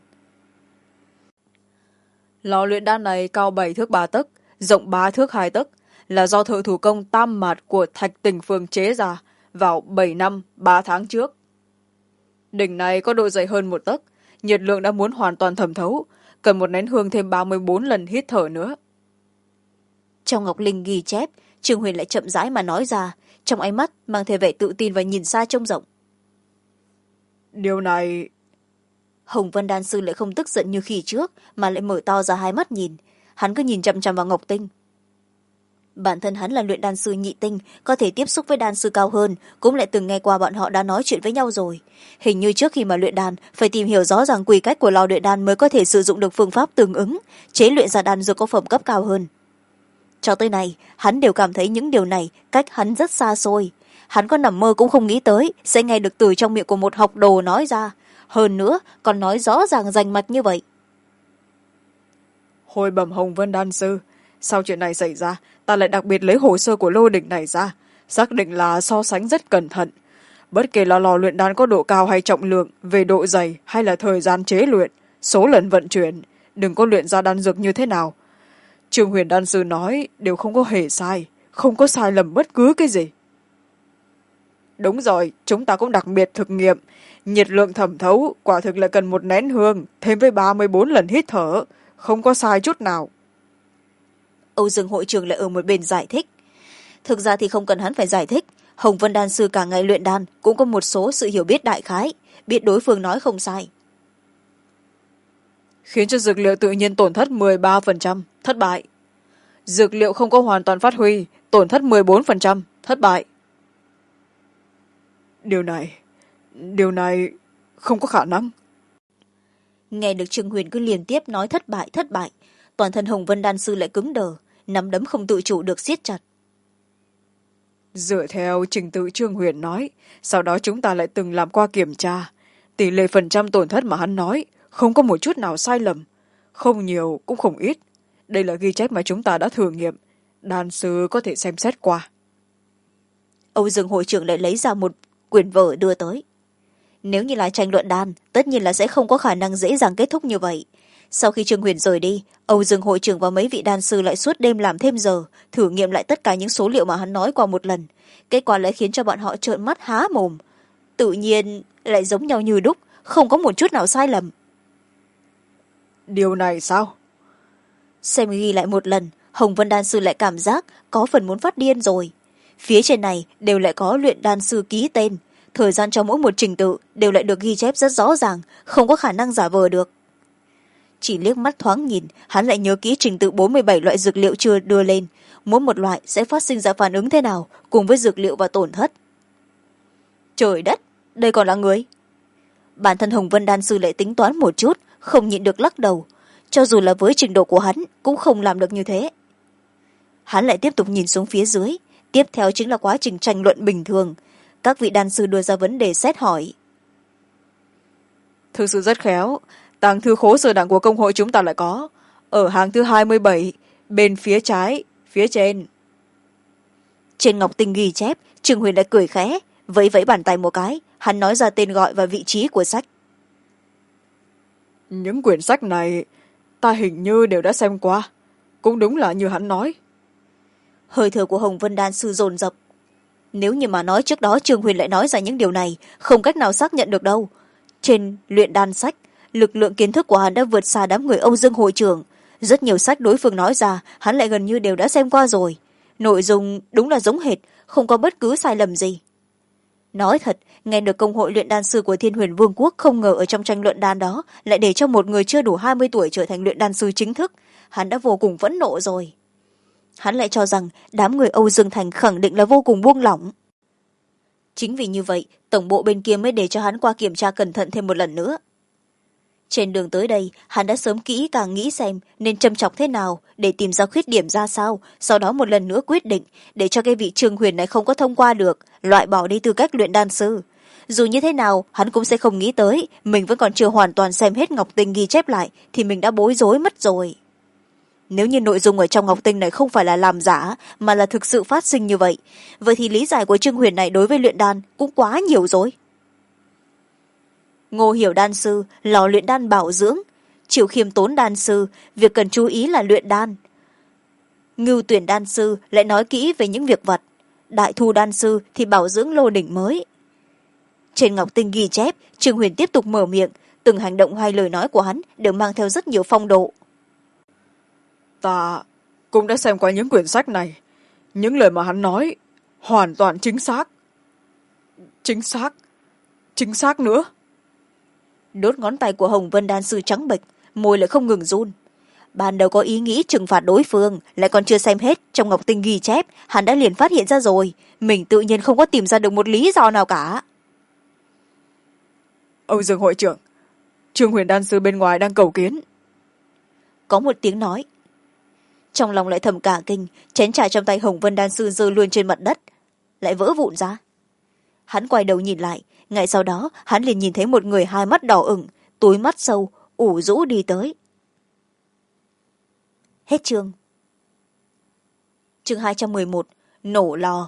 Lò luyện đan này cao 7 thước 3 tấc, rộng 3 thước 2 tấc, là do thợ thủ công Tam Mạt của Thạch Tỉnh Phường chế ra vào 7 năm 3 tháng trước. Đỉnh này có độ dày hơn 1 tấc, nhiệt lượng đã muốn hoàn toàn thẩm thấu, cần một nén hương thêm 34 lần hít thở nữa. Trong Ngọc Linh ghi chép, Trương Huyền lại chậm rãi mà nói ra, trong ánh mắt mang theo vẻ tự tin và nhìn xa trông rộng. Điều này... Hồng Vân đan sư lại không tức giận như khi trước, mà lại mở to ra hai mắt nhìn. Hắn cứ nhìn chằm chằm vào Ngọc Tinh. Bản thân hắn là luyện đan sư nhị tinh, có thể tiếp xúc với đan sư cao hơn, cũng lại từng nghe qua bọn họ đã nói chuyện với nhau rồi. Hình như trước khi mà luyện đan, phải tìm hiểu rõ ràng quy cách của lò luyện đan mới có thể sử dụng được phương pháp tương ứng, chế luyện ra đan dược có phẩm cấp cao hơn. Cho tới nay, hắn đều cảm thấy những điều này cách hắn rất xa xôi. Hắn có nằm mơ cũng không nghĩ tới sẽ nghe được từ trong miệng của một học đồ nói ra. Hơn nữa, còn nói rõ ràng rành mạch như vậy. Hồi bẩm Hồng Vân đan sư, sau chuyện này xảy ra, ta lại đặc biệt lấy hồ sơ của lô đỉnh này ra, xác định là so sánh rất cẩn thận. Bất kể là lò luyện đan có độ cao hay trọng lượng, về độ dày hay là thời gian chế luyện, số lần vận chuyển, đừng có luyện ra đan dược như thế nào. Trương Huyền đan sư nói đều không có hề sai, không có sai lầm bất cứ cái gì. Đúng rồi, chúng ta cũng đặc biệt thực nghiệm, nhiệt lượng thẩm thấu quả thực là cần một nén hương, thêm với 34 lần hít thở, không có sai chút nào. Âu Dương hội trưởng lại ở một bên giải thích. Thực ra thì không cần hắn phải giải thích, Hồng Vân đan sư cả ngày luyện đan cũng có một số sự hiểu biết đại khái, biết đối phương nói không sai. Khiến cho dược liệu tự nhiên tổn thất 13%, thất bại. Dược liệu không có hoàn toàn phát huy, tổn thất 14%, thất bại. Điều này không có khả năng. Nghe được Trương Huyền cứ liên tiếp nói thất bại, toàn thân Hồng Vân đan sư lại cứng đờ, nắm đấm không tự chủ được siết chặt. Dựa theo trình tự Trương Huyền nói, sau đó chúng ta lại từng làm qua kiểm tra. Tỷ lệ phần trăm tổn thất mà hắn nói, không có một chút nào sai lầm. Không nhiều cũng không ít. Đây là ghi chép mà chúng ta đã thử nghiệm. Đan sư có thể xem xét qua. Âu Dương hội trưởng lại lấy ra một quyển vở đưa tới. Nếu như là tranh luận đan, tất nhiên là sẽ không có khả năng dễ dàng kết thúc như vậy. Sau khi Trương Huyền rời đi, Âu Dương hội trưởng và mấy vị đan sư lại suốt đêm làm thêm giờ, thử nghiệm lại tất cả những số liệu mà hắn nói qua một lần. Kết quả lại khiến cho bọn họ trợn mắt há mồm. Tự nhiên lại giống nhau như đúc, không có một chút nào sai lầm. Điều này sao? Xem ghi lại một lần, Hồng Vân đan sư lại cảm giác có phần muốn phát điên rồi. Phía trên này đều lại có luyện đan sư ký tên, thời gian cho mỗi một trình tự đều lại được ghi chép rất rõ ràng, không có khả năng giả vờ được. Chỉ liếc mắt thoáng nhìn, hắn lại nhớ kỹ trình tự 47 loại dược liệu chưa đưa lên, mỗi một loại sẽ phát sinh ra phản ứng thế nào cùng với dược liệu và tổn thất. Trời đất, đây còn là người. Bản thân Hồng Vân đan sư lại tính toán một chút, không nhịn được lắc đầu, cho dù là với trình độ của hắn cũng không làm được như thế. Hắn lại tiếp tục nhìn xuống phía dưới, tiếp theo chính là quá trình tranh luận bình thường. Các vị đan sư đưa ra vấn đề xét hỏi. Thực sự rất khéo, tàng thư khố sơ đẳng của công hội chúng ta lại có, ở hàng thứ 27, bên phía trái, phía trên. Trên ngọc tinh ghi chép, Trương Huyền đã cười khẽ, vẫy vẫy bàn tay một cái, hắn nói ra tên gọi và vị trí của sách. Những quyển sách này ta hình như đều đã xem qua, cũng đúng là như hắn nói. Hơi thở của Hồng Vân đan sư dồn dập. Nếu như mà nói trước đó Trương Huyền lại nói ra những điều này, không cách nào xác nhận được đâu. Trên luyện đan sách, lực lượng kiến thức của hắn đã vượt xa đám người Âu Dương hội trưởng. Rất nhiều sách đối phương nói ra, hắn lại gần như đều đã xem qua rồi. Nội dung đúng là giống hệt, không có bất cứ sai lầm gì. Nói thật, nghe được công hội luyện đan sư của Thiên Huyền Vương quốc không ngờ ở trong tranh luận đan đó lại để cho một người chưa đủ 20 tuổi trở thành luyện đan sư chính thức, hắn đã vô cùng phẫn nộ rồi. Hắn lại cho rằng đám người Âu Dương Thành khẳng định là vô cùng buông lỏng. Chính vì như vậy, tổng bộ bên kia mới để cho hắn qua kiểm tra cẩn thận thêm một lần nữa. Trên đường tới đây, hắn đã sớm kỹ càng nghĩ xem nên châm chọc thế nào để tìm ra khuyết điểm ra sao, sau đó một lần nữa quyết định để cho cái vị Trương Huyền này không có thông qua được, loại bỏ đi tư cách luyện đan sư. Dù như thế nào, hắn cũng sẽ không nghĩ tới, mình vẫn còn chưa hoàn toàn xem hết ngọc tinh ghi chép lại, thì mình đã bối rối mất rồi. Nếu như nội dung ở trong ngọc tinh này không phải là làm giả, mà là thực sự phát sinh như vậy, vậy thì lý giải của Trương Huyền này đối với luyện đan cũng quá nhiều rồi. Ngô Hiểu đan sư, lò luyện đan bảo dưỡng. Triệu Khiêm Tốn đan sư, việc cần chú ý là luyện đan. Ngưu Tuyển đan sư lại nói kỹ về những việc vật. Đại Thu đan sư thì bảo dưỡng lô đỉnh mới. Trên ngọc tinh ghi chép, Trương Huyền tiếp tục mở miệng, từng hành động hay lời nói của hắn đều mang theo rất nhiều phong độ. Ta cũng đã xem qua những quyển sách này. Những lời mà hắn nói hoàn toàn chính xác. Chính xác nữa. Đốt ngón tay của Hồng Vân đan sư trắng bệch, môi lại không ngừng run. Ban đầu có ý nghĩ trừng phạt đối phương, lại còn chưa xem hết trong ngọc tinh ghi chép, hắn đã liền phát hiện ra rồi, mình tự nhiên không có tìm ra được một lý do nào cả. Âu Dương hội trưởng, Trương Huyền đan sư bên ngoài đang cầu kiến. Có một tiếng nói. Trong lòng lại thầm cả kinh, chén trà trong tay Hồng Vân đan sư rơi luôn trên mặt đất, lại vỡ vụn ra. Hắn quay đầu nhìn lại, ngay sau đó hắn liền nhìn thấy một người hai mắt đỏ ửng, túi mắt sâu, ủ rũ đi tới. Hết chương. Chương 211, nổ lò.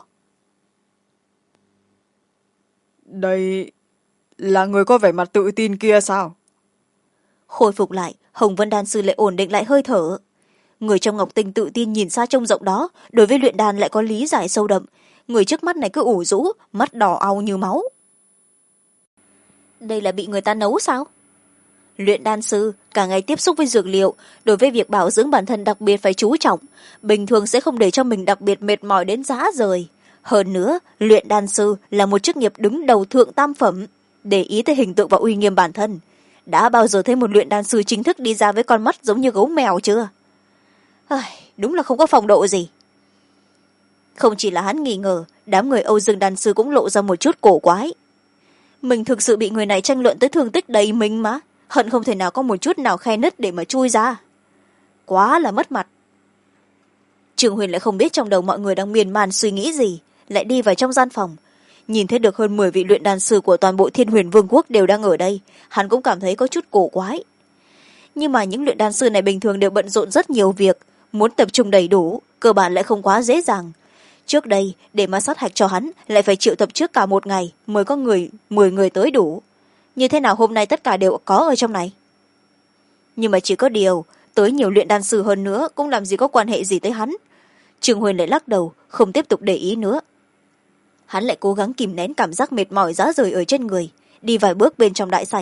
Đây là người có vẻ mặt tự tin kia sao? Khôi phục lại, Hồng Vân đan sư lại ổn định lại hơi thở. Người trong ngọc tinh tự tin nhìn xa trông rộng đó, đối với luyện đan lại có lý giải sâu đậm. Người trước mắt này cứ ủ rũ, mắt đỏ au như máu. Đây là bị người ta nấu sao? luyện đan sư cả ngày tiếp xúc với dược liệu, đối với việc bảo dưỡng bản thân đặc biệt phải chú trọng, bình thường sẽ không để cho mình đặc biệt mệt mỏi đến rã rời. Hơn nữa, luyện đan sư là một chức nghiệp đứng đầu thượng tam phẩm, để ý tới hình tượng và uy nghiêm bản thân. Đã bao giờ thấy một luyện đan sư chính thức đi ra với con mắt giống như gấu mèo chưa? Đúng là không có phong độ gì. Không chỉ là hắn nghi ngờ, đám người Âu Dương đan sư cũng lộ ra một chút cổ quái. Mình thực sự bị người này tranh luận tới thương tích đầy mình mà, hận không thể nào có một chút nào khe nứt để mà chui ra. Quá là mất mặt. Trương Huyền lại không biết trong đầu mọi người đang miên man suy nghĩ gì, lại đi vào trong gian phòng. Nhìn thấy được hơn 10 vị luyện đan sư của toàn bộ Thiên Huyền Vương quốc đều đang ở đây, hắn cũng cảm thấy có chút cổ quái. Nhưng mà những luyện đan sư này bình thường đều bận rộn rất nhiều việc, muốn tập trung đầy đủ, cơ bản lại không quá dễ dàng. Trước đây, để mà sát hạch cho hắn, lại phải triệu tập trước cả một ngày mới có 10 người tới đủ. Như thế nào hôm nay tất cả đều có ở trong này? Nhưng mà chỉ có điều, tới nhiều luyện đan sư hơn nữa cũng làm gì có quan hệ gì tới hắn. Trương Huyền lại lắc đầu, không tiếp tục để ý nữa. Hắn lại cố gắng kìm nén cảm giác mệt mỏi rã rời ở trên người, đi vài bước bên trong đại sảnh.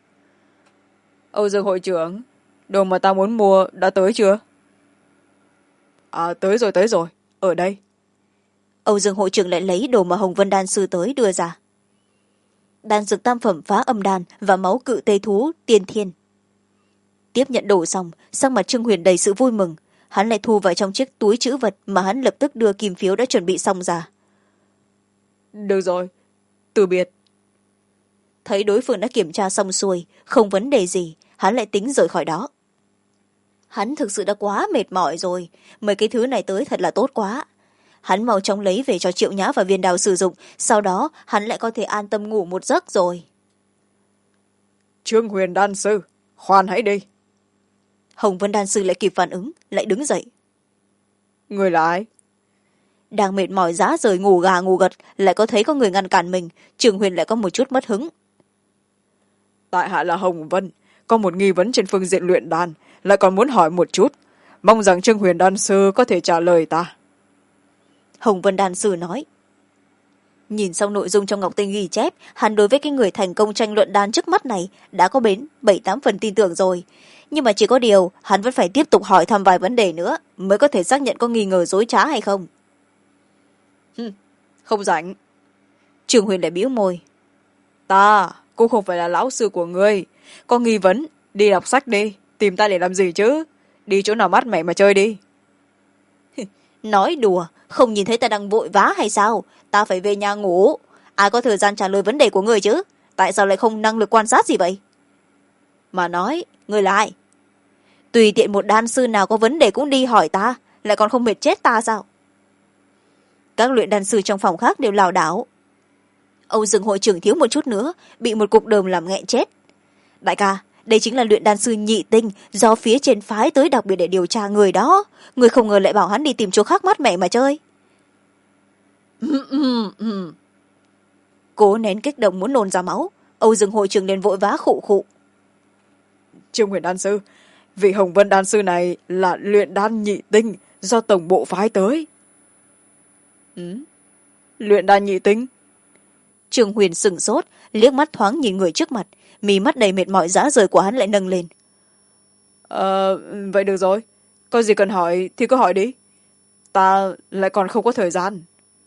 Âu Dương hội trưởng, đồ mà ta muốn mua đã tới chưa? Tới rồi, ở đây. Âu Dương hội trưởng lại lấy đồ mà Hồng Vân đan sư tới đưa ra. Đan dược tam phẩm phá âm đan và máu cự tê thú tiên thiên. Tiếp nhận đồ xong, sắc mặt Trương Huyền đầy sự vui mừng, hắn lại thu vào trong chiếc túi trữ vật mà hắn lập tức đưa kim phiếu đã chuẩn bị xong ra. Được rồi, từ biệt. Thấy đối phương đã kiểm tra xong xuôi, không vấn đề gì, hắn lại tính rời khỏi đó. Hắn thực sự đã quá mệt mỏi rồi, mấy cái thứ này tới thật là tốt quá. Hắn mau chóng lấy về cho Triệu Nhã và Viên Đào sử dụng, sau đó hắn lại có thể an tâm ngủ một giấc rồi. Trương Huyền đan sư, khoan hãy đi. Hồng Vân đan sư lại kịp phản ứng, lại đứng dậy. Người là ai? Đang mệt mỏi rã rời ngủ gà ngủ gật, lại có thấy có người ngăn cản mình, Trương Huyền lại có một chút mất hứng. Tại hạ là Hồng Vân, có một nghi vấn trên phương diện luyện đan, lại còn muốn hỏi một chút, mong rằng Trương Huyền đan sư có thể trả lời ta. Hồng Vân đan sư nói. Nhìn xong nội dung trong ngọc tinh ghi chép, hắn đối với cái người thành công tranh luận đan trước mắt này đã có đến 7-8 phần tin tưởng rồi. Nhưng mà chỉ có điều, hắn vẫn phải tiếp tục hỏi thăm vài vấn đề nữa mới có thể xác nhận có nghi ngờ dối trá hay không. Không rảnh. Trương Huyền lại bĩu môi. Ta cũng không phải là lão sư của ngươi, có nghi vấn đi đọc sách đi, tìm ta để làm gì chứ, đi chỗ nào mát mẻ mà chơi đi. Nói đùa, không nhìn thấy ta đang vội vã hay sao? Ta phải về nhà ngủ, ai có thời gian trả lời vấn đề của ngươi chứ, tại sao lại không năng lực quan sát gì vậy? Mà nói, ngươi là ai? Tùy tiện một đan sư nào có vấn đề cũng đi hỏi ta, lại còn không mệt chết ta sao? Các luyện đan sư trong phòng khác đều lảo đảo. Âu Dương hội trưởng thiếu một chút nữa, bị một cục đờm làm nghẹn chết. Đại ca, đây chính là luyện đan sư nhị tinh do phía trên phái tới đặc biệt để điều tra người đó. Người không ngờ lại bảo hắn đi tìm chỗ khác mát mẻ mà chơi. Cố nén kích động muốn nôn ra máu, Âu Dương hội trưởng liền vội vã khụ khụ. Trương Huyền đan sư, vị Hồng Vân đan sư này là luyện đan nhị tinh do tổng bộ phái tới. Luyện đan nhị tinh? Trương Huyền sửng sốt, liếc mắt thoáng nhìn người trước mặt, mí mắt đầy mệt mỏi rã rời của hắn lại nâng lên. Vậy được rồi, có gì cần hỏi thì cứ hỏi đi, ta lại còn không có thời gian.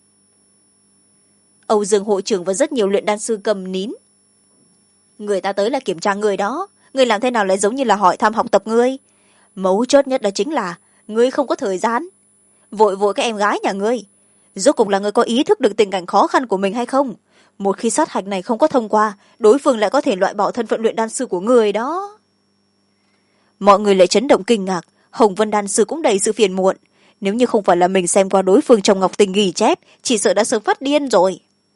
Âu Dương hội trưởng và rất nhiều luyện đan sư cầm nín. Người ta tới là kiểm tra người đó, người làm thế nào lại giống như là hỏi thăm học tập ngươi? Mấu chốt nhất đó chính là ngươi không có thời gian. Vội vội các em gái nhà ngươi, rốt cuộc là ngươi có ý thức được tình cảnh khó khăn của mình hay không? Một khi sát hạch này không có thông qua, đối phương lại có thể loại bỏ thân phận luyện đan sư của người đó. Mọi người lại chấn động kinh ngạc, Hồng Vân đan sư cũng đầy sự phiền muộn. Nếu như không phải là mình xem qua đối phương trong ngọc tình ghi chép, chỉ sợ đã sớm phát điên rồi.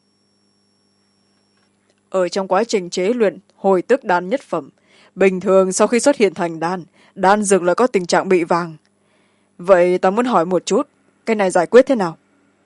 Ở trong quá trình chế luyện hồi tức đan nhất phẩm, bình thường sau khi xuất hiện thành đan dược lại có tình trạng bị vàng. Vậy ta muốn hỏi một chút, cái này giải quyết thế nào?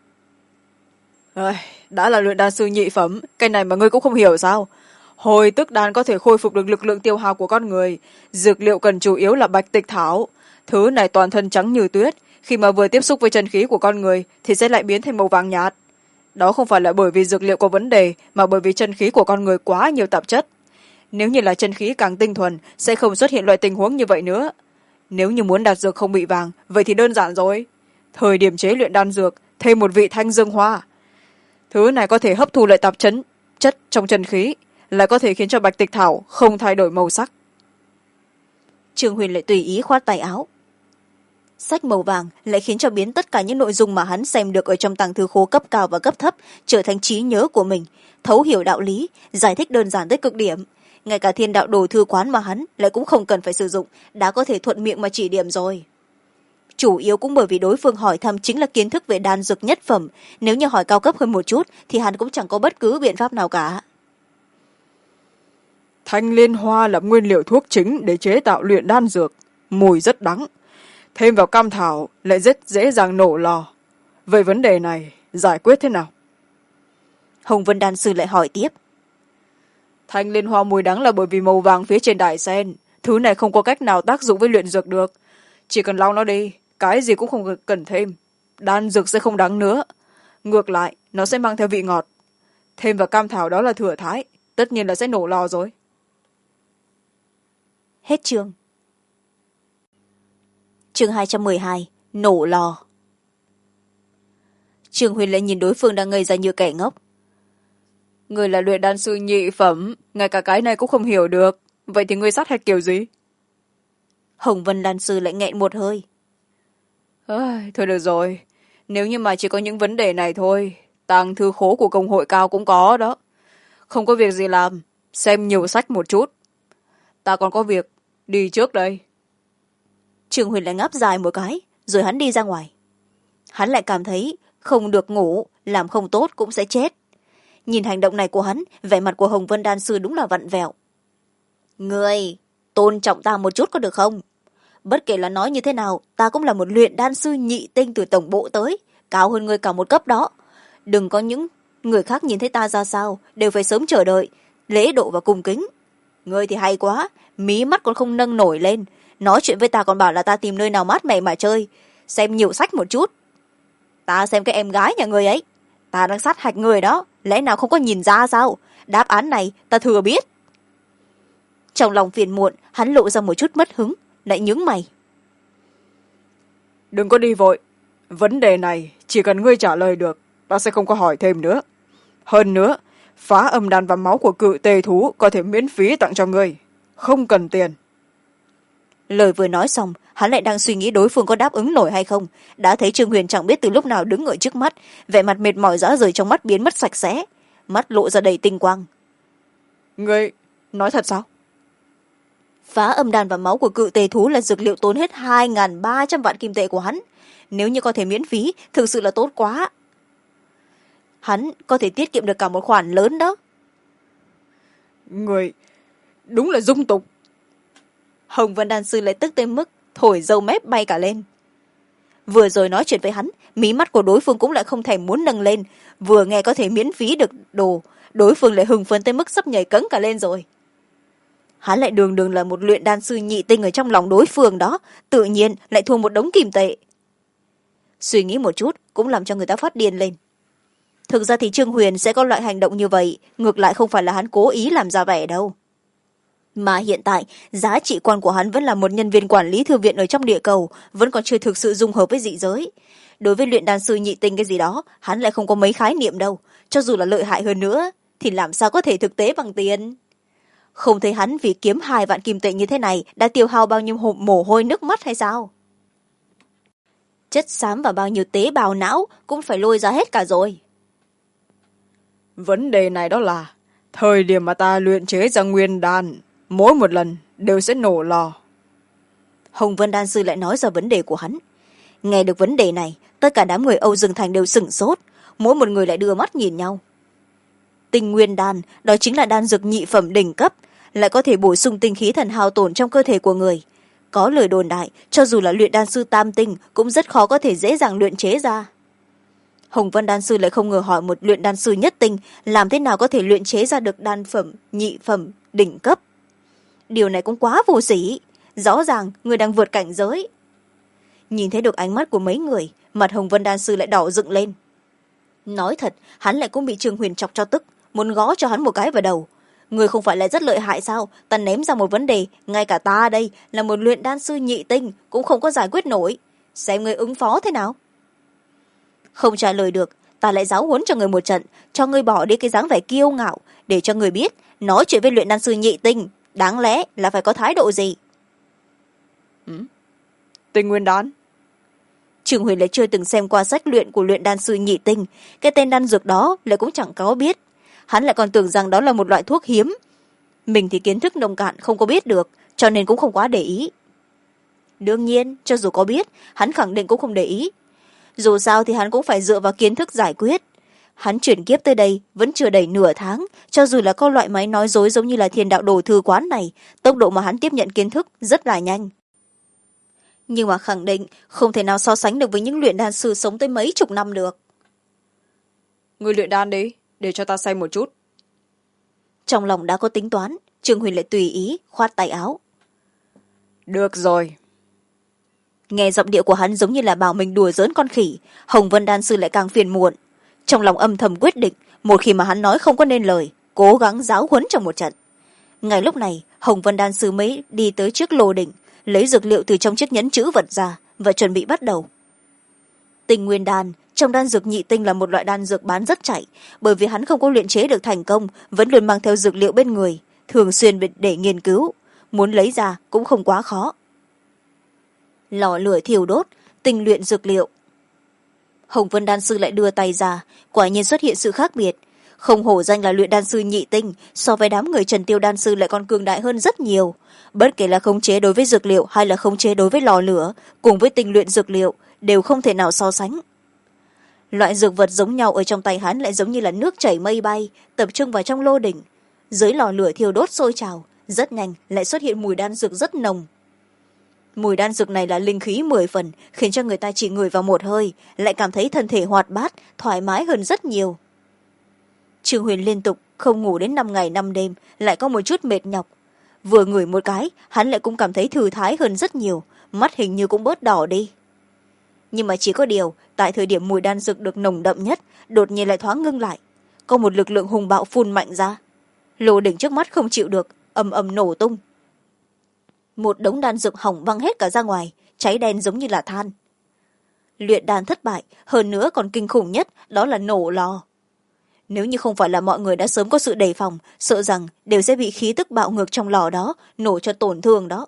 Đã là luyện đan sư nhị phẩm, cái này mà ngươi cũng không hiểu sao? Hồi tức đan có thể khôi phục được lực lượng tiêu hao của con người, dược liệu cần chủ yếu là bạch tịch thảo. Thứ này toàn thân trắng như tuyết, khi mà vừa tiếp xúc với chân khí của con người thì sẽ lại biến thành màu vàng nhạt. Đó không phải là bởi vì dược liệu có vấn đề, mà bởi vì chân khí của con người quá nhiều tạp chất. nếu như là chân khí càng tinh thuần sẽ không xuất hiện loại tình huống như vậy nữa. Nếu như muốn đạt dược không bị vàng, vậy thì đơn giản rồi. Thời điểm chế luyện đan dược, thêm một vị thanh dương hoa. Thứ này có thể hấp thu lại tạp chất trong chân khí, lại có thể khiến cho bạch tịch thảo không thay đổi màu sắc. Trương Huyền lại tùy ý khoát tay áo. Sách màu vàng lại khiến cho biến tất cả những nội dung mà hắn xem được ở trong tàng thư khố cấp cao và cấp thấp trở thành trí nhớ của mình, thấu hiểu đạo lý, giải thích đơn giản tới cực điểm. Ngay cả thiên đạo đồ thư quán mà hắn lại cũng không cần phải sử dụng, đã có thể thuận miệng mà chỉ điểm rồi. Chủ yếu cũng bởi vì đối phương hỏi thăm chính là kiến thức về đan dược nhất phẩm, nếu như hỏi cao cấp hơn một chút thì hắn cũng chẳng có bất cứ biện pháp nào cả. Thanh liên hoa là nguyên liệu thuốc chính để chế tạo luyện đan dược, mùi rất đắng, thêm vào cam thảo lại rất dễ dàng nổ lò. Vậy vấn đề này giải quyết thế nào? Hồng Vân đan sư lại hỏi tiếp. Thanh liên hoa mùi đắng là bởi vì màu vàng phía trên đài sen, thứ này không có cách nào tác dụng với luyện dược được, chỉ cần lau nó đi, cái gì cũng không cần thêm, đan dược sẽ không đắng nữa, ngược lại nó sẽ mang theo vị ngọt. Thêm vào cam thảo đó là thừa thái, tất nhiên là sẽ nổ lò rồi. Hết chương. Chương 212, nổ lò. Trương Huyền lại nhìn đối phương đang ngây ra như kẻ ngốc. Người là luyện đan sư nhị phẩm, ngay cả cái này cũng không hiểu được, vậy thì người sát hạch kiểu gì? Hồng Vân đan sư lại nghẹn một hơi. Thôi được rồi, nếu như mà chỉ có những vấn đề này thôi, tàng thư khố của công hội cao cũng có đó. Không có việc gì làm, xem nhiều sách một chút. Ta còn có việc, đi trước đây. Trương Huyền lại ngáp dài một cái, rồi hắn đi ra ngoài. Hắn lại cảm thấy không được ngủ, làm không tốt cũng sẽ chết. Nhìn hành động này của hắn, vẻ mặt của Hồng Vân đan sư đúng là vặn vẹo. Người, tôn trọng ta một chút có được không? Bất kể là nói như thế nào, ta cũng là một luyện đan sư nhị tinh từ tổng bộ tới, cao hơn người cả một cấp đó. Đừng có những người khác nhìn thấy ta ra sao, đều phải sớm chờ đợi, lễ độ và cung kính. Ngươi thì hay quá, mí mắt còn không nâng nổi lên, nói chuyện với ta còn bảo là ta tìm nơi nào mát mẻ mà chơi, xem nhiều sách một chút. Ta xem cái em gái nhà ngươi ấy, ta đang sát hạch người đó, lẽ nào không có nhìn ra sao? Đáp án này ta thừa biết. Trong lòng phiền muộn, hắn lộ ra một chút mất hứng, lại nhướng mày. Đừng có đi vội, vấn đề này chỉ cần ngươi trả lời được, ta sẽ không có hỏi thêm nữa. Hơn nữa, phá âm đan và máu của cự tê thú có thể miễn phí tặng cho ngươi, không cần tiền. Lời vừa nói xong, hắn lại đang suy nghĩ đối phương có đáp ứng nổi hay không, đã thấy Trương Huyền chẳng biết từ lúc nào đứng ở trước mắt, vẻ mặt mệt mỏi rã rời trong mắt biến mất sạch sẽ, mắt lộ ra đầy tinh quang. Ngươi nói thật sao? Phá âm đan và máu của cự tê thú là dược liệu tốn hết 2.300 vạn kim tệ của hắn, nếu như có thể miễn phí thực sự là tốt quá. Hắn có thể tiết kiệm được cả một khoản lớn đó. Người đúng là dung tục. Hồng Vân đan sư lại tức tới mức thổi râu mép bay cả lên. Vừa rồi nói chuyện với hắn, mí mắt của đối phương cũng lại không thèm muốn nâng lên, vừa nghe có thể miễn phí được đồ, đối phương lại hưng phấn tới mức sắp nhảy cẫng cả lên rồi. Hắn lại đường đường là một luyện đan sư nhị tinh ở trong lòng đối phương đó, tự nhiên lại thua một đống kim tệ. Suy nghĩ một chút cũng làm cho người ta phát điên lên. Thực ra thì Trương Huyền sẽ có loại hành động như vậy, ngược lại không phải là hắn cố ý làm ra vẻ đâu. Mà hiện tại, giá trị quan của hắn vẫn là một nhân viên quản lý thư viện ở trong địa cầu, vẫn còn chưa thực sự dung hợp với dị giới. Đối với luyện đan sư nhị tinh cái gì đó, hắn lại không có mấy khái niệm đâu. Cho dù là lợi hại hơn nữa, thì làm sao có thể thực tế bằng tiền. Không thấy hắn vì kiếm 2 vạn kim tệ như thế này đã tiêu hao bao nhiêu mồ hôi nước mắt hay sao? Chất xám và bao nhiêu tế bào não cũng phải lôi ra hết cả rồi. Vấn đề này đó là, thời điểm mà ta luyện chế ra nguyên đan, mỗi một lần đều sẽ nổ lò. Hồng Vân đan sư lại nói ra vấn đề của hắn. Nghe được vấn đề này, tất cả đám người Âu Dương Thành đều sửng sốt, mỗi một người lại đưa mắt nhìn nhau. Tinh nguyên đan, đó chính là đan dược nhị phẩm đỉnh cấp, lại có thể bổ sung tinh khí thần hao tổn trong cơ thể của người. Có lời đồn đại, cho dù là luyện đan sư tam tinh cũng rất khó có thể dễ dàng luyện chế ra. Hồng Vân đan sư lại không ngờ hỏi một luyện đan sư nhất tinh làm thế nào có thể luyện chế ra được đan phẩm nhị phẩm đỉnh cấp. Điều này cũng quá vô sỉ, rõ ràng người đang vượt cảnh giới. Nhìn thấy được ánh mắt của mấy người, mặt Hồng Vân đan sư lại đỏ dựng lên. Nói thật, hắn lại cũng bị Trương Huyền chọc cho tức, muốn gõ cho hắn một cái vào đầu. người không phải là rất lợi hại sao? Ta ném ra một vấn đề, ngay cả ta đây là một luyện đan sư nhị tinh cũng không có giải quyết nổi. Xem người ứng phó thế nào. Không trả lời được, ta lại giáo huấn cho người một trận, cho người bỏ đi cái dáng vẻ kiêu ngạo, để cho người biết nói chuyện với luyện đan sư nhị tinh đáng lẽ là phải có thái độ gì. Tinh nguyên đan. Trương Huyền lại chưa từng xem qua sách luyện của luyện đan sư nhị tinh, cái tên đan dược đó lại cũng chẳng có biết. Hắn lại còn tưởng rằng đó là một loại thuốc hiếm. Mình thì kiến thức nông cạn không có biết được, cho nên cũng không quá để ý. Đương nhiên, cho dù có biết, hắn khẳng định cũng không để ý. Dù sao thì hắn cũng phải dựa vào kiến thức giải quyết. Hắn chuyển kiếp tới đây vẫn chưa đầy nửa tháng, cho dù là có loại máy nói dối giống như là Thiên Đạo Đồ Thư Quán này, tốc độ mà hắn tiếp nhận kiến thức rất là nhanh. Nhưng mà khẳng định không thể nào so sánh được với những luyện đan sư sống tới mấy chục năm được. Người luyện đan đi, để cho ta xem một chút. Trong lòng đã có tính toán, Trương Huyền lại tùy ý khoát tay áo. Được rồi. Nghe giọng điệu của hắn giống như là bảo mình đùa giỡn con khỉ, Hồng Vân đan sư lại càng phiền muộn. Trong lòng âm thầm quyết định, một khi mà hắn nói không có nên lời, cố gắng giáo huấn trong một trận. Ngay lúc này, Hồng Vân đan sư mới đi tới trước lô đỉnh, lấy dược liệu từ trong chiếc nhẫn chữ vật ra và chuẩn bị bắt đầu. Tinh nguyên đan trong đan dược nhị tinh là một loại đan dược bán rất chạy, bởi vì hắn không có luyện chế được thành công, vẫn luôn mang theo dược liệu bên người, thường xuyên để nghiên cứu, muốn lấy ra cũng không quá khó. Lò lửa thiêu đốt, tinh luyện dược liệu. Hồng Vân đan sư lại đưa tay ra, quả nhiên xuất hiện sự khác biệt. Không hổ danh là luyện đan sư nhị tinh, so với đám người Trần Tiêu đan sư lại còn cường đại hơn rất nhiều. Bất kể là khống chế đối với dược liệu hay là khống chế đối với lò lửa, cùng với tinh luyện dược liệu, đều không thể nào so sánh. Loại dược vật giống nhau ở trong tay hắn lại giống như là nước chảy mây bay, tập trung vào trong lô đỉnh. Dưới lò lửa thiêu đốt sôi trào, rất nhanh lại xuất hiện mùi đan dược rất nồng. Mùi đan dược này là linh khí 10 phần, khiến cho người ta chỉ ngửi vào một hơi, lại cảm thấy thân thể hoạt bát, thoải mái hơn rất nhiều. Trương Huyền liên tục không ngủ đến 5 ngày 5 đêm, lại có một chút mệt nhọc. Vừa ngửi một cái, hắn lại cũng cảm thấy thư thái hơn rất nhiều, mắt hình như cũng bớt đỏ đi. Nhưng mà chỉ có điều, tại thời điểm mùi đan dược được nồng đậm nhất, đột nhiên lại thoáng ngưng lại. Có một lực lượng hùng bạo phun mạnh ra. Lô đỉnh trước mắt không chịu được, ầm ầm nổ tung. Một đống đan dược hỏng văng hết cả ra ngoài, cháy đen giống như là than. Luyện đan thất bại, hơn nữa còn kinh khủng nhất, đó là nổ lò. Nếu như không phải là mọi người đã sớm có sự đề phòng, sợ rằng đều sẽ bị khí tức bạo ngược trong lò đó, nổ cho tổn thương đó.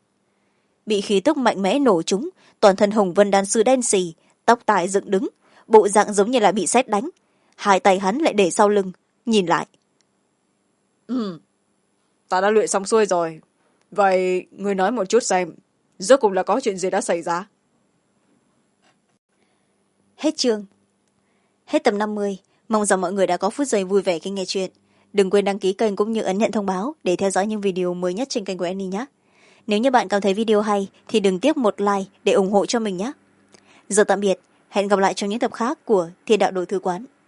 Bị khí tức mạnh mẽ nổ chúng, toàn thân Hồng Vân đan sư đen xì, tóc tai dựng đứng, bộ dạng giống như là bị sét đánh. Hai tay hắn lại để sau lưng, nhìn lại. Ta đã luyện xong xuôi rồi. Vậy người nói một chút xem, rốt cuộc là có chuyện gì đã xảy ra? Hết chương. Hết tập 50. Mong rằng mọi người đã có phút giây vui vẻ khi nghe chuyện. Đừng quên đăng ký kênh cũng như ấn nhận thông báo để theo dõi những video mới nhất trên kênh của Annie nhé. Nếu như bạn cảm thấy video hay thì đừng tiếc một like để ủng hộ cho mình nhé. Giờ tạm biệt, hẹn gặp lại trong những tập khác của Thiên Đạo Đồ Thư Quán.